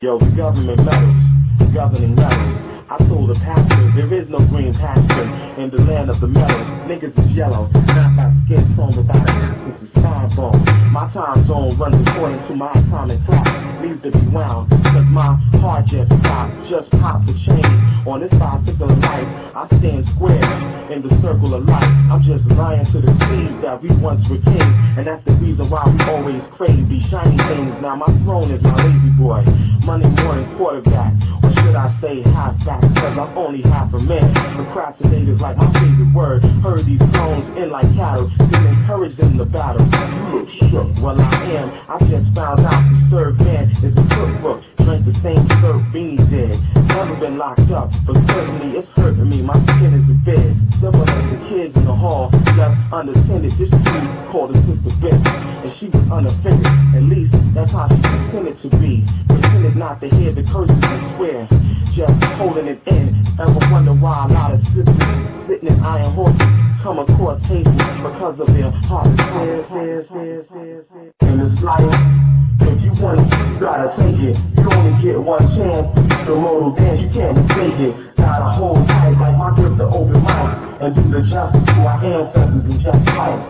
Yo, the government meddles, governing metals. I told the pastor, there is no green pasture in the land of the metals. Niggas is yellow, not by skin tone without an absence of spine bone. My time zone runs according to my atomic clock. Needs to be wound, cause my heart just popped the chain. On this bicycle of life, I stand square in the circle of life. I'm just lying to the seeds that we once were kings, and that's the reason why we always crave these shiny things. Now my throne is my lazy boy, Monday morning quarterback, or should I say halfback, cause I'm only half a man. Procrastinators like my favorite word. Heard these clones in like cattle, didn't encourage them to battle. You look shook, well I am. I just found out to serve man is a cookbook. Drank the same syrup Beanie did. Never been locked up, but certainly it's hurting me. My skin is a bed, similar to kids in the hall, left unattended. This dude called her sister bitch, and she was unoffended. At least that's how she pretended to be. Pretended not to hear the curses and swear, just holding it in. Ever wonder why a lot of sisters sitting in iron horses come across tables because of their heart affairs? In this life, if you want it, you gotta take it. You only get one chance. The mortal dance, you can't mistake it. Gotta hold tight like my grip to open mic and do the justice to our ancestors and just fight.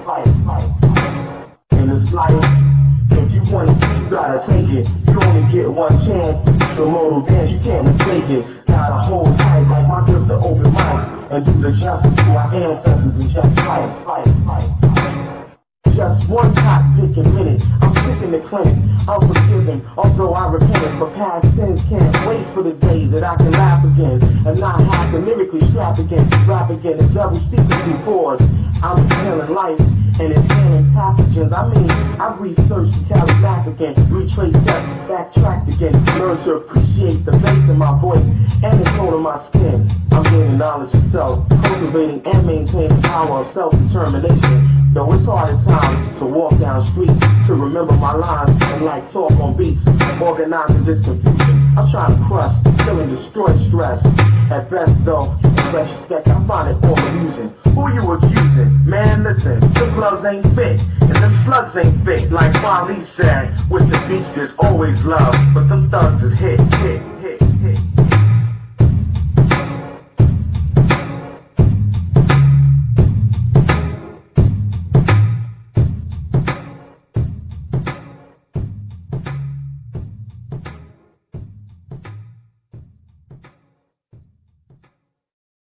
In this life, if you want it, you gotta take it. You only get one chance. The mortal dance, you can't mistake it. Gotta hold tight like my grip to open mic and do the justice to our ancestors and just fight. Just one hot dick a minute, I'm sick in the clinic, unforgiving, although I repented for past sins. Can't wait for the day that I can laugh again, and not have to lyrically strap again, rap again, and double speaking through pores. I'm inhaling life and inhaling pathogens. I mean, I researched the Cali back again, retraced steps, backtracked again, learned to appreciate the bass in my voice and the tone of my skin. I'm gaining knowledge of self, cultivating and maintaining power of self-determination. Though it's hard at times to walk down streets, to remember my lines and like talk on beats, organizing this confusion. I'm trying to crush, kill and destroy stress. At best though, in retrospect, I find it all amusing. Who you accusing? Man, listen, the gloves ain't fit, and them slugs ain't fit. Like Wally said, with the beast there's always love, but them thugs is hit.